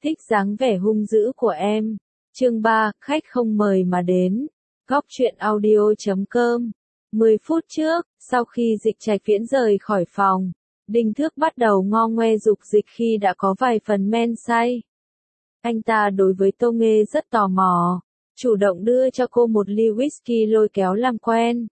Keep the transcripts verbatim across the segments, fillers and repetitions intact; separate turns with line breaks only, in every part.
thích dáng vẻ hung dữ của em. Chương ba, khách không mời mà đến. Góc truyện audio chấm com. mười phút trước, sau khi Dịch Trạch Viễn rời khỏi phòng, Đinh Thước bắt đầu ngo ngoe dục dịch khi đã có vài phần men say. Anh ta đối với Tô Nghê rất tò mò, chủ động đưa cho cô một ly whisky lôi kéo làm quen.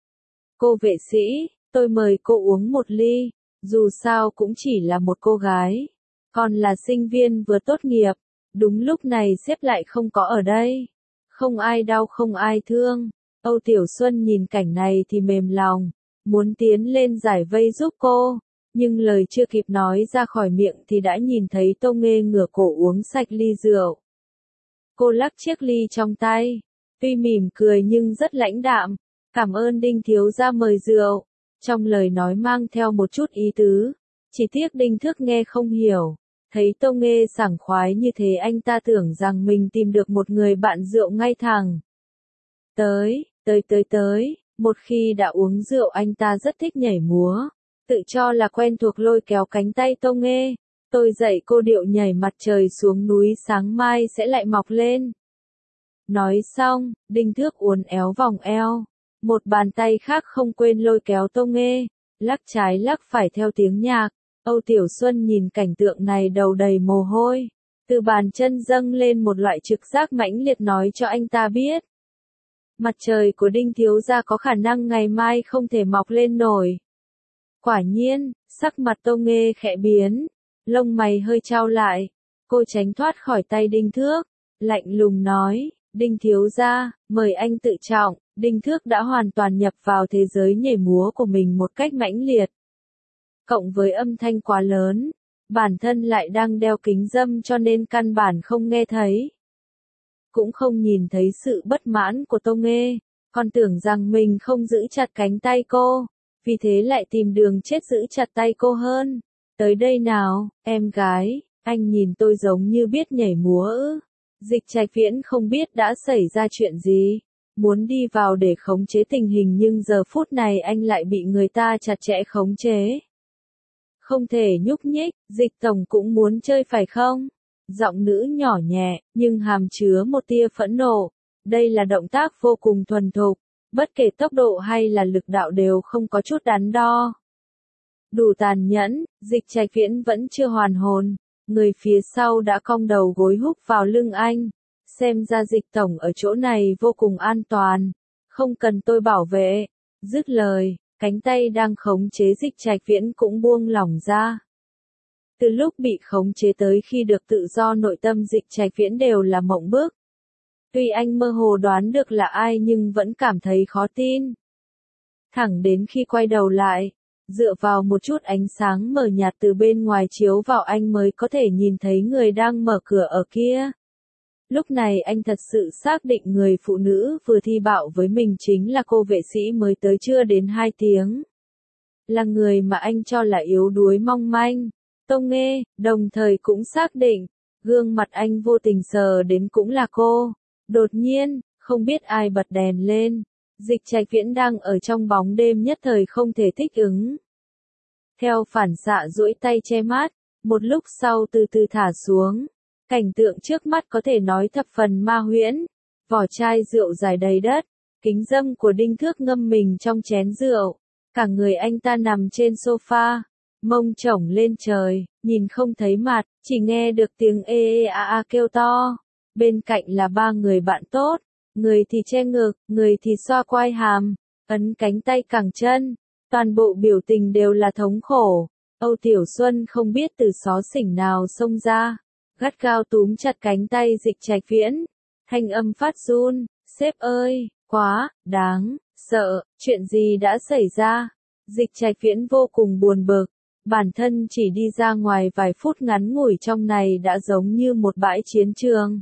Cô vệ sĩ, tôi mời cô uống một ly, dù sao cũng chỉ là một cô gái, còn là sinh viên vừa tốt nghiệp, đúng lúc này sếp lại không có ở đây. Không ai đau không ai thương, Âu Tiểu Xuân nhìn cảnh này thì mềm lòng, muốn tiến lên giải vây giúp cô, nhưng lời chưa kịp nói ra khỏi miệng thì đã nhìn thấy Tô Nghê ngửa cổ uống sạch ly rượu. Cô lắc chiếc ly trong tay, tuy mỉm cười nhưng rất lãnh đạm, cảm ơn Đinh thiếu gia mời rượu, trong lời nói mang theo một chút ý tứ, chỉ tiếc Đinh Thước nghe không hiểu. Thấy Tô Nghê sảng khoái như thế anh ta tưởng rằng mình tìm được một người bạn rượu ngay thẳng. Tới, tới tới tới, một khi đã uống rượu anh ta rất thích nhảy múa, tự cho là quen thuộc lôi kéo cánh tay Tô Nghê. Tôi dạy cô điệu nhảy mặt trời xuống núi sáng mai sẽ lại mọc lên. Nói xong, Đinh Thước uốn éo vòng eo, một bàn tay khác không quên lôi kéo Tô Nghê, lắc trái lắc phải theo tiếng nhạc. Âu Tiểu Xuân nhìn cảnh tượng này đầu đầy mồ hôi, từ bàn chân dâng lên một loại trực giác mãnh liệt nói cho anh ta biết. Mặt trời của Đinh thiếu gia có khả năng ngày mai không thể mọc lên nổi. Quả nhiên, sắc mặt Tô Nghê khẽ biến, lông mày hơi chau lại, cô tránh thoát khỏi tay Đinh Thước, lạnh lùng nói, Đinh thiếu gia, mời anh tự trọng. Đinh Thước đã hoàn toàn nhập vào thế giới nhảy múa của mình một cách mãnh liệt. Cộng với âm thanh quá lớn, bản thân lại đang đeo kính râm cho nên căn bản không nghe thấy. Cũng không nhìn thấy sự bất mãn của Tô Nghê, còn tưởng rằng mình không giữ chặt cánh tay cô, vì thế lại tìm đường chết giữ chặt tay cô hơn. Tới đây nào, em gái, anh nhìn tôi giống như biết nhảy múa ư? Dịch Trạch Viễn không biết đã xảy ra chuyện gì, muốn đi vào để khống chế tình hình nhưng giờ phút này anh lại bị người ta chặt chẽ khống chế. Không thể nhúc nhích, Dịch tổng cũng muốn chơi phải không? Giọng nữ nhỏ nhẹ, nhưng hàm chứa một tia phẫn nộ. Đây là động tác vô cùng thuần thục, bất kể tốc độ hay là lực đạo đều không có chút đắn đo. Đủ tàn nhẫn, Dịch Trạch Viễn vẫn chưa hoàn hồn, người phía sau đã cong đầu gối húc vào lưng anh. Xem ra Dịch tổng ở chỗ này vô cùng an toàn, không cần tôi bảo vệ. Dứt lời, cánh tay đang khống chế Dịch Trạch Viễn cũng buông lỏng ra. Từ lúc bị khống chế tới khi được tự do nội tâm Dịch Trạch Viễn đều là mộng bức. Tuy anh mơ hồ đoán được là ai nhưng vẫn cảm thấy khó tin. Thẳng đến khi quay đầu lại, dựa vào một chút ánh sáng mờ nhạt từ bên ngoài chiếu vào anh mới có thể nhìn thấy người đang mở cửa ở kia. Lúc này anh thật sự xác định người phụ nữ vừa thi bạo với mình chính là cô vệ sĩ mới tới chưa đến hai tiếng. Là người mà anh cho là yếu đuối mong manh. Tô Nghê, đồng thời cũng xác định, gương mặt anh vô tình sờ đến cũng là cô. Đột nhiên, không biết ai bật đèn lên, Dịch Trạch Viễn đang ở trong bóng đêm nhất thời không thể thích ứng. Theo phản xạ duỗi tay che mắt, một lúc sau từ từ thả xuống. Cảnh tượng trước mắt có thể nói thập phần ma huyễn, vỏ chai rượu dài đầy đất, kính râm của Đinh Thước ngâm mình trong chén rượu, cả người anh ta nằm trên sofa, mông chổng lên trời, nhìn không thấy mặt, chỉ nghe được tiếng ê ê a a kêu to. Bên cạnh là ba người bạn tốt, người thì che ngực, người thì xoa quai hàm, ấn cánh tay cẳng chân, toàn bộ biểu tình đều là thống khổ. Âu Tiểu Xuân không biết từ xó xỉnh nào xông ra, gắt gao túm chặt cánh tay Dịch Trạch Viễn, thanh âm phát run, sếp ơi, quá, đáng, sợ, chuyện gì đã xảy ra? Dịch Trạch Viễn vô cùng buồn bực, bản thân chỉ đi ra ngoài vài phút ngắn ngủi trong này đã giống như một bãi chiến trường.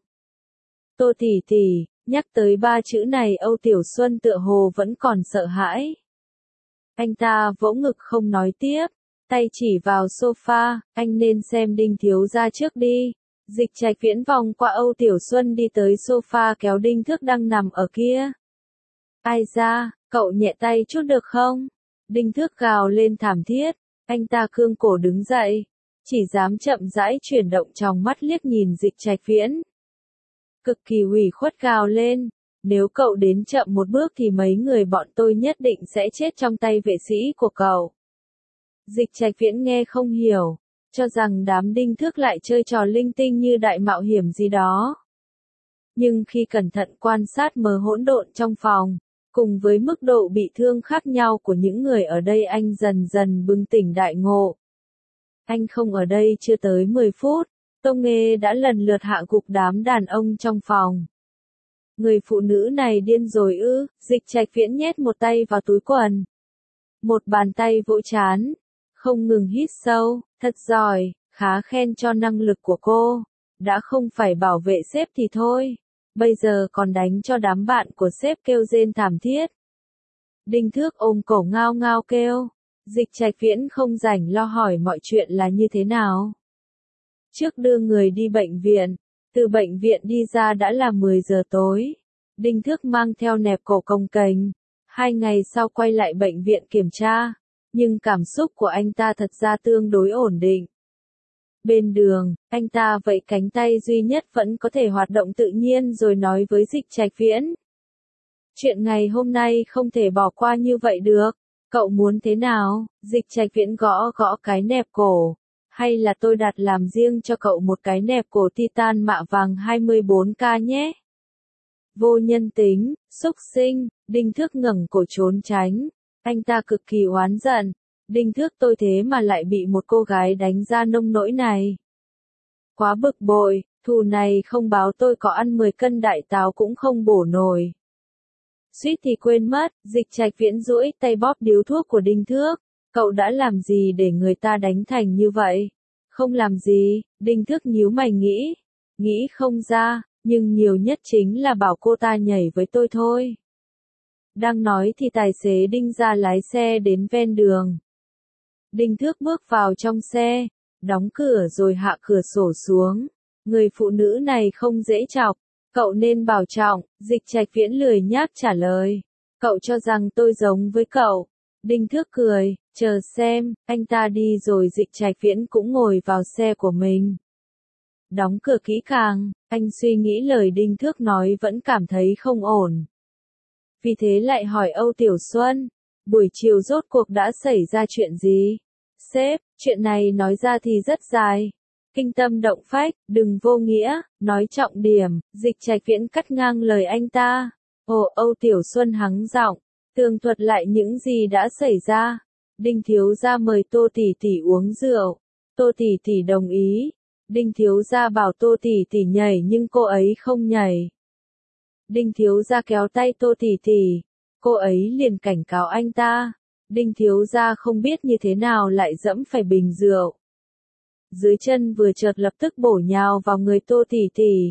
Tô tỷ tỷ, nhắc tới ba chữ này Âu Tiểu Xuân tựa hồ vẫn còn sợ hãi. Anh ta vỗ ngực không nói tiếp, tay chỉ vào sofa, anh nên xem Đinh thiếu gia trước đi. Dịch Trạch Viễn vòng qua Âu Tiểu Xuân đi tới sofa kéo Đinh Thước đang nằm ở kia. Ai ra, cậu nhẹ tay chút được không? Đinh Thước gào lên thảm thiết, anh ta cương cổ đứng dậy, chỉ dám chậm rãi chuyển động trong mắt liếc nhìn Dịch Trạch Viễn. Cực kỳ ủy khuất gào lên, nếu cậu đến chậm một bước thì mấy người bọn tôi nhất định sẽ chết trong tay vệ sĩ của cậu. Dịch Trạch Viễn nghe không hiểu, cho rằng đám Đinh Thước lại chơi trò linh tinh như đại mạo hiểm gì đó. Nhưng khi cẩn thận quan sát mờ hỗn độn trong phòng, cùng với mức độ bị thương khác nhau của những người ở đây, anh dần dần bừng tỉnh đại ngộ. Anh không ở đây chưa tới mười phút, Tông Nghê đã lần lượt hạ gục đám đàn ông trong phòng. Người phụ nữ này điên rồi ư? Dịch Trạch Viễn nhét một tay vào túi quần. Một bàn tay vỗ trán, không ngừng hít sâu, thật giỏi, khá khen cho năng lực của cô. Đã không phải bảo vệ sếp thì thôi, bây giờ còn đánh cho đám bạn của sếp kêu rên thảm thiết. Đinh Thước ôm cổ ngao ngao kêu. Dịch Trạch Viễn không rảnh lo hỏi mọi chuyện là như thế nào. Trước đưa người đi bệnh viện, từ bệnh viện đi ra đã là mười giờ tối. Đinh Thước mang theo nẹp cổ cồng kềnh. Hai ngày sau quay lại bệnh viện kiểm tra, nhưng cảm xúc của anh ta thật ra tương đối ổn định. Bên đường, anh ta vẫy cánh tay duy nhất vẫn có thể hoạt động tự nhiên rồi nói với Dịch Trạch Viễn. Chuyện ngày hôm nay không thể bỏ qua như vậy được. Cậu muốn thế nào? Dịch Trạch Viễn gõ gõ cái nẹp cổ. Hay là tôi đặt làm riêng cho cậu một cái nẹp cổ titan mạ vàng hai mươi bốn ca nhé? Vô nhân tính, xúc sinh. Đinh Thước ngẩng cổ trốn tránh. Anh ta cực kỳ oán giận. Đinh Thước, tôi thế mà lại bị một cô gái đánh ra nông nỗi này. Quá bực bội, thù này không báo tôi có ăn mười cân đại táo cũng không bổ nổi. Suýt thì quên mất, Dịch Trạch Viễn duỗi tay bóp điếu thuốc của Đinh Thước. Cậu đã làm gì để người ta đánh thành như vậy? Không làm gì, Đinh Thước nhíu mày nghĩ. Nghĩ không ra, nhưng nhiều nhất chính là bảo cô ta nhảy với tôi thôi. Đang nói thì tài xế Đinh ra lái xe đến ven đường. Đinh Thước bước vào trong xe, đóng cửa rồi hạ cửa sổ xuống. Người phụ nữ này không dễ chọc. Cậu nên bảo trọng. Dịch Trạch Viễn lười nhác trả lời. Cậu cho rằng tôi giống với cậu. Đinh Thước cười, chờ xem. Anh ta đi rồi Dịch Trạch Viễn cũng ngồi vào xe của mình. Đóng cửa kỹ càng, anh suy nghĩ lời Đinh Thước nói vẫn cảm thấy không ổn. Vì thế lại hỏi Âu Tiểu Xuân, buổi chiều rốt cuộc đã xảy ra chuyện gì? Sếp, chuyện này nói ra thì rất dài. Kinh tâm động phách, đừng vô nghĩa, nói trọng điểm. Dịch Trạch Viễn cắt ngang lời anh ta. Ồ, Âu Tiểu Xuân hắng giọng, tường thuật lại những gì đã xảy ra. Đinh thiếu gia mời Tô tỷ tỷ uống rượu. Tô tỷ tỷ đồng ý. Đinh thiếu gia bảo Tô tỷ tỷ nhảy nhưng cô ấy không nhảy. Đinh thiếu gia kéo tay Tô tỷ tỷ. Cô ấy liền cảnh cáo anh ta. Đinh thiếu gia không biết như thế nào lại dẫm phải bình rượu. Dưới chân vừa chợt lập tức bổ nhào vào người Tô tỷ tỷ.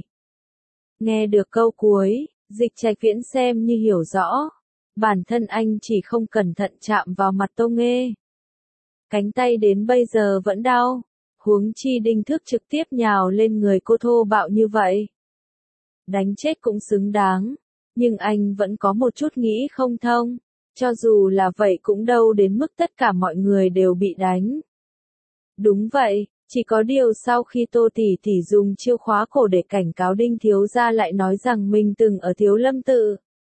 Nghe được câu cuối, Dịch Trạch Viễn xem như hiểu rõ. Bản thân anh chỉ không cẩn thận chạm vào mặt Tô Nghê. Cánh tay đến bây giờ vẫn đau. Huống chi Đinh Thước trực tiếp nhào lên người cô thô bạo như vậy. Đánh chết cũng xứng đáng. Nhưng anh vẫn có một chút nghĩ không thông. Cho dù là vậy cũng đâu đến mức tất cả mọi người đều bị đánh. Đúng vậy, chỉ có điều sau khi Tô tỷ tỷ dùng chiêu khóa cổ để cảnh cáo Đinh thiếu gia lại nói rằng mình từng ở Thiếu Lâm tự.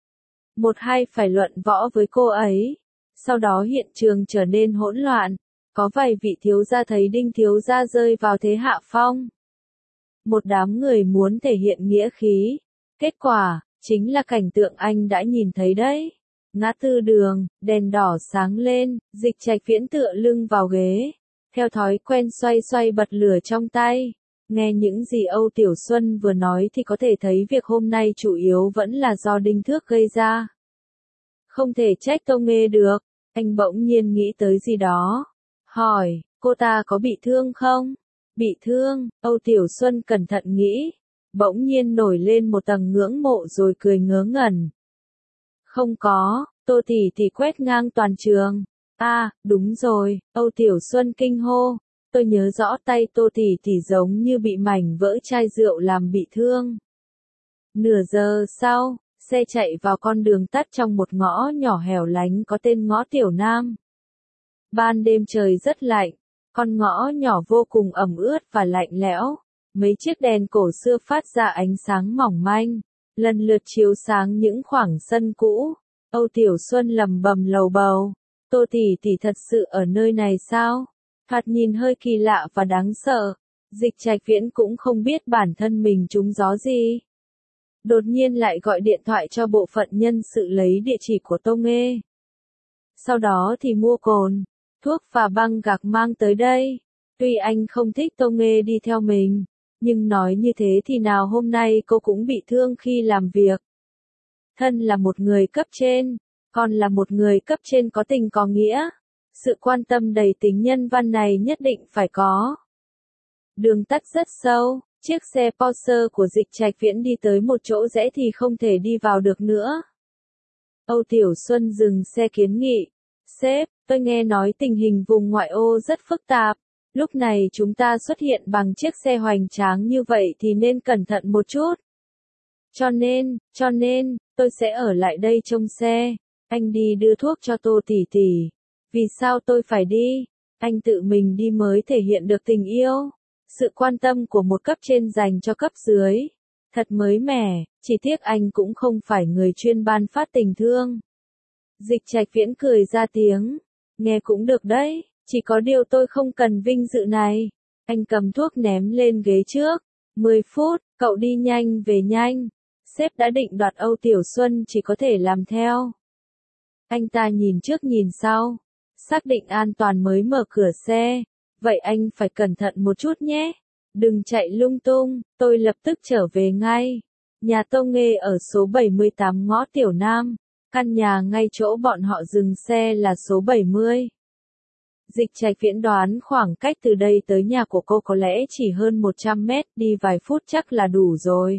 Một hai phải luận võ với cô ấy. Sau đó hiện trường trở nên hỗn loạn. Có vài vị thiếu gia thấy Đinh thiếu gia rơi vào thế hạ phong. Một đám người muốn thể hiện nghĩa khí. Kết quả, chính là cảnh tượng anh đã nhìn thấy đấy. Ngã tư đường, đèn đỏ sáng lên, Dịch Trạch Viễn tựa lưng vào ghế. Theo thói quen xoay xoay bật lửa trong tay. Nghe những gì Âu Tiểu Xuân vừa nói thì có thể thấy việc hôm nay chủ yếu vẫn là do Đinh Thước gây ra. Không thể trách Tô Nghê được, anh bỗng nhiên nghĩ tới gì đó. Hỏi, cô ta có bị thương không? Bị thương, Âu Tiểu Xuân cẩn thận nghĩ. Bỗng nhiên nổi lên một tầng ngưỡng mộ rồi cười ngớ ngẩn. Không có, Tô tỷ tỷ quét ngang toàn trường. À, đúng rồi, Âu Tiểu Xuân kinh hô. Tôi nhớ rõ tay Tô tỷ tỷ giống như bị mảnh vỡ chai rượu làm bị thương. Nửa giờ sau, xe chạy vào con đường tắt trong một ngõ nhỏ hẻo lánh có tên ngõ Tiểu Nam. Ban đêm trời rất lạnh, Con ngõ nhỏ vô cùng ẩm ướt và lạnh lẽo, mấy chiếc đèn cổ xưa phát ra ánh sáng mỏng manh, lần lượt chiếu sáng những khoảng sân cũ. Âu Tiểu Xuân lầm bầm lầu bầu, Tô tỷ tỷ thật sự ở nơi này sao? Thoạt nhìn hơi kỳ lạ và đáng sợ. Dịch Trạch Viễn cũng không biết bản thân mình trúng gió gì. Đột nhiên lại gọi điện thoại cho bộ phận nhân sự lấy địa chỉ của Tô Nghê. Sau đó thì mua cồn, thuốc và băng gạc mang tới đây. Tuy anh không thích Tô Nghê đi theo mình, nhưng nói như thế thì nào hôm nay cô cũng bị thương khi làm việc. Thân là một người cấp trên, còn là một người cấp trên có tình có nghĩa. Sự quan tâm đầy tính nhân văn này nhất định phải có. Đường tắt rất sâu, chiếc xe Porsche của Dịch Trạch Viễn đi tới một chỗ rẽ thì không thể đi vào được nữa. Âu Tiểu Xuân dừng xe kiến nghị. Sếp, tôi nghe nói tình hình vùng ngoại ô rất phức tạp. Lúc này chúng ta xuất hiện bằng chiếc xe hoành tráng như vậy thì nên cẩn thận một chút. Cho nên, cho nên, tôi sẽ ở lại đây trông xe. Anh đi đưa thuốc cho Tô tỷ tỷ. Vì sao tôi phải đi? Anh tự mình đi mới thể hiện được tình yêu. Sự quan tâm của một cấp trên dành cho cấp dưới. Thật mới mẻ, chỉ tiếc anh cũng không phải người chuyên ban phát tình thương. Dịch Trạch Viễn cười ra tiếng. Nghe cũng được đấy, chỉ có điều tôi không cần vinh dự này. Anh cầm thuốc ném lên ghế trước. mười phút, cậu đi nhanh về nhanh. Sếp đã định đoạt Âu Tiểu Xuân chỉ có thể làm theo. Anh ta nhìn trước nhìn sau. Xác định an toàn mới mở cửa xe. Vậy anh phải cẩn thận một chút nhé. Đừng chạy lung tung, tôi lập tức trở về ngay. Nhà Tô Nghê ở số bảy mươi tám ngõ Tiểu Nam. Căn nhà ngay chỗ bọn họ dừng xe là số bảy mươi. Dịch Trạch Viễn đoán khoảng cách từ đây tới nhà của cô có lẽ chỉ hơn một trăm mét, đi vài phút chắc là đủ rồi.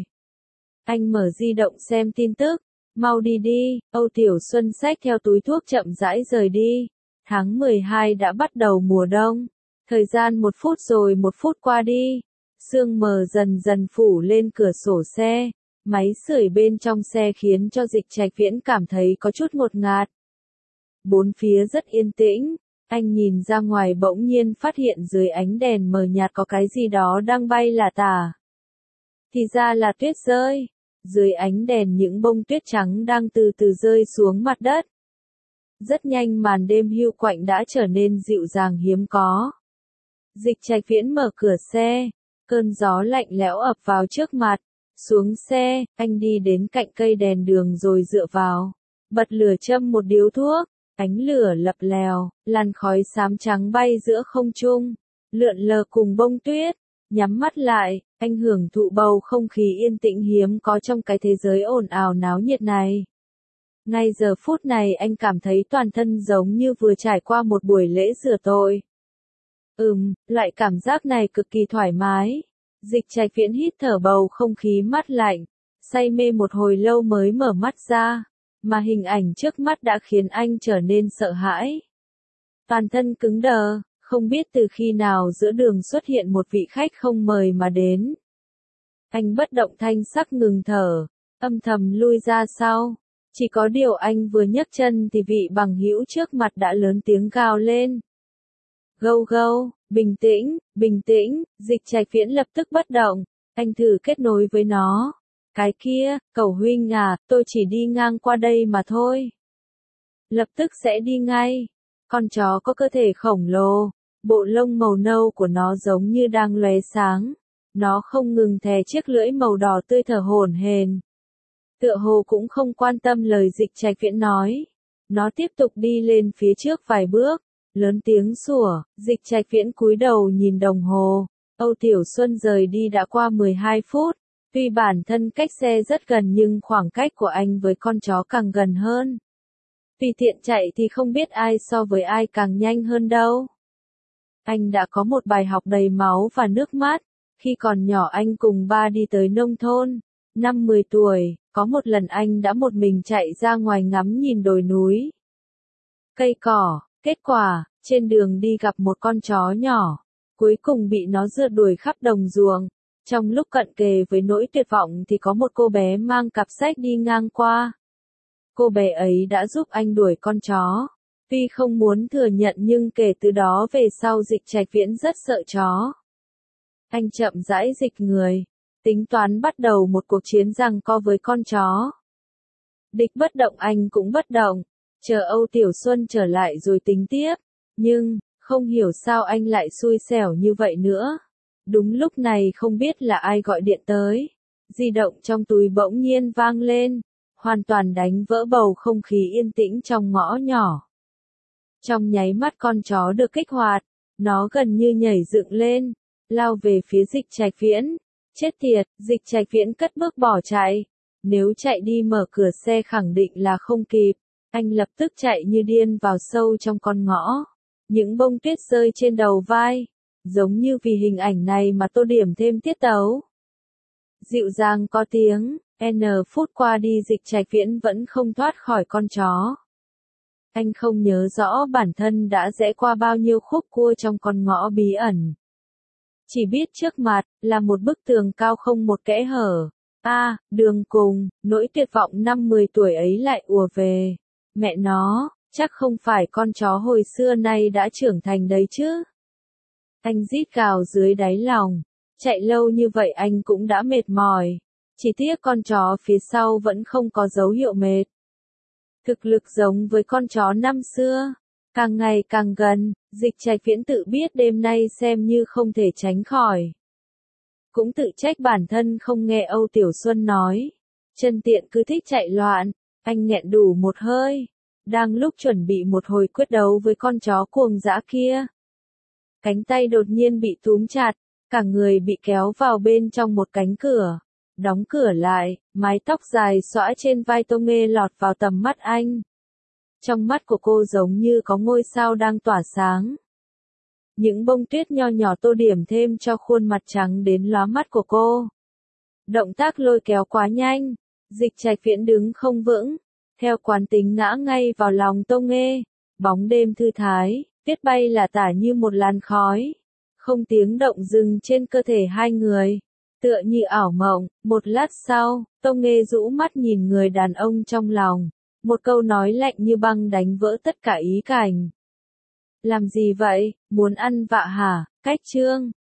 Anh mở di động xem tin tức. Mau đi đi, Âu Tiểu Xuân xách theo túi thuốc chậm rãi rời đi. Tháng mười hai đã bắt đầu mùa đông. Thời gian một phút rồi một phút qua đi. Sương mờ dần dần phủ lên cửa sổ xe. Máy sưởi bên trong xe khiến cho Dịch Trạch Viễn cảm thấy có chút ngột ngạt. Bốn phía rất yên tĩnh. Anh nhìn ra ngoài bỗng nhiên phát hiện dưới ánh đèn mờ nhạt có cái gì đó đang bay lả tả. Thì ra là tuyết rơi. Dưới ánh đèn những bông tuyết trắng đang từ từ rơi xuống mặt đất. Rất nhanh màn đêm hiu quạnh đã trở nên dịu dàng hiếm có. Dịch Trạch Viễn mở cửa xe. Cơn gió lạnh lẽo ập vào trước mặt. Xuống xe, anh đi đến cạnh cây đèn đường rồi dựa vào. Bật lửa châm một điếu thuốc. Ánh lửa lập lèo, làn khói xám trắng bay giữa không trung. Lượn lờ cùng bông tuyết. Nhắm mắt lại, anh hưởng thụ bầu không khí yên tĩnh hiếm có trong cái thế giới ồn ào náo nhiệt này. Ngay giờ phút này anh cảm thấy toàn thân giống như vừa trải qua một buổi lễ rửa tội. Ừm, loại cảm giác này cực kỳ thoải mái. Dịch Trạch Viễn hít thở bầu không khí mát lạnh, say mê một hồi lâu mới mở mắt ra, mà hình ảnh trước mắt đã khiến anh trở nên sợ hãi. Toàn thân cứng đờ, không biết từ khi nào giữa đường xuất hiện một vị khách không mời mà đến. Anh bất động thanh sắc ngừng thở, âm thầm lui ra sau. Chỉ có điều anh vừa nhấc chân thì vị bằng hữu trước mặt đã lớn tiếng gào lên. Gâu gâu, bình tĩnh, bình tĩnh, Dịch Trạch Viễn lập tức bất động, anh thử kết nối với nó. Cái kia, cậu huynh à, tôi chỉ đi ngang qua đây mà thôi. Lập tức sẽ đi ngay. Con chó có cơ thể khổng lồ, bộ lông màu nâu của nó giống như đang lóe sáng. Nó không ngừng thè chiếc lưỡi màu đỏ tươi thở hổn hển. Tựa hồ cũng không quan tâm lời Dịch Trạch Viễn nói. Nó tiếp tục đi lên phía trước vài bước, lớn tiếng sủa. Dịch Trạch Viễn cúi đầu nhìn đồng hồ. Âu Tiểu Xuân rời đi đã qua mười hai phút. Tuy bản thân cách xe rất gần nhưng khoảng cách của anh với con chó càng gần hơn. Tùy tiện chạy thì không biết ai so với ai càng nhanh hơn đâu. Anh đã có một bài học đầy máu và nước mắt. Khi còn nhỏ anh cùng ba đi tới nông thôn. Năm mười tuổi, có một lần anh đã một mình chạy ra ngoài ngắm nhìn đồi núi. Cây cỏ, kết quả, trên đường đi gặp một con chó nhỏ. Cuối cùng bị nó rượt đuổi khắp đồng ruộng. Trong lúc cận kề với nỗi tuyệt vọng thì có một cô bé mang cặp sách đi ngang qua. Cô bé ấy đã giúp anh đuổi con chó. Tuy không muốn thừa nhận nhưng kể từ đó về sau Dịch Trạch Viễn rất sợ chó. Anh chậm rãi dịch người, tính toán bắt đầu một cuộc chiến giằng co với con chó. Địch bất động anh cũng bất động, chờ Âu Tiểu Xuân trở lại rồi tính tiếp, nhưng, không hiểu sao anh lại xui xẻo như vậy nữa. Đúng lúc này không biết là ai gọi điện tới, di động trong túi bỗng nhiên vang lên, hoàn toàn đánh vỡ bầu không khí yên tĩnh trong ngõ nhỏ. Trong nháy mắt con chó được kích hoạt, nó gần như nhảy dựng lên, lao về phía Dịch Trạch Viễn. Chết tiệt, Dịch Trạch Viễn cất bước bỏ chạy. Nếu chạy đi mở cửa xe khẳng định là không kịp. Anh lập tức chạy như điên vào sâu trong con ngõ. Những bông tuyết rơi trên đầu vai. Giống như vì hình ảnh này mà tô điểm thêm tiết tấu. Dịu dàng có tiếng, N phút qua đi Dịch Trạch Viễn vẫn không thoát khỏi con chó. Anh không nhớ rõ bản thân đã rẽ qua bao nhiêu khúc cua trong con ngõ bí ẩn. Chỉ biết trước mặt, là một bức tường cao không một kẽ hở. A, à, đường cùng, nỗi tuyệt vọng năm mười tuổi ấy lại ùa về. Mẹ nó, chắc không phải con chó hồi xưa nay đã trưởng thành đấy chứ. Anh rít gào dưới đáy lòng. Chạy lâu như vậy anh cũng đã mệt mỏi. Chỉ tiếc con chó phía sau vẫn không có dấu hiệu mệt. Thực lực giống với con chó năm xưa. Càng ngày càng gần, Dịch Trạch Viễn tự biết đêm nay xem như không thể tránh khỏi. Cũng tự trách bản thân không nghe Âu Tiểu Xuân nói. Chân tiện cứ thích chạy loạn, anh nghẹn đủ một hơi. Đang lúc chuẩn bị một hồi quyết đấu với con chó cuồng dã kia. Cánh tay đột nhiên bị túm chặt, cả người bị kéo vào bên trong một cánh cửa. Đóng cửa lại, mái tóc dài xõa trên vai Tô Nghê lọt vào tầm mắt anh. Trong mắt của cô giống như có ngôi sao đang tỏa sáng. Những bông tuyết nho nhỏ tô điểm thêm cho khuôn mặt trắng đến lóa mắt của cô. Động tác lôi kéo quá nhanh, Dịch Trạch Viễn đứng không vững, theo quán tính ngã ngay vào lòng Tô Nghê. Bóng đêm thư thái, tuyết bay là tả như một làn khói, không tiếng động dừng trên cơ thể hai người. Tựa như ảo mộng, một lát sau, Tô Nghê rũ mắt nhìn người đàn ông trong lòng. Một câu nói lạnh như băng đánh vỡ tất cả ý cảnh. Làm gì vậy, muốn ăn vạ hả? Cách chương.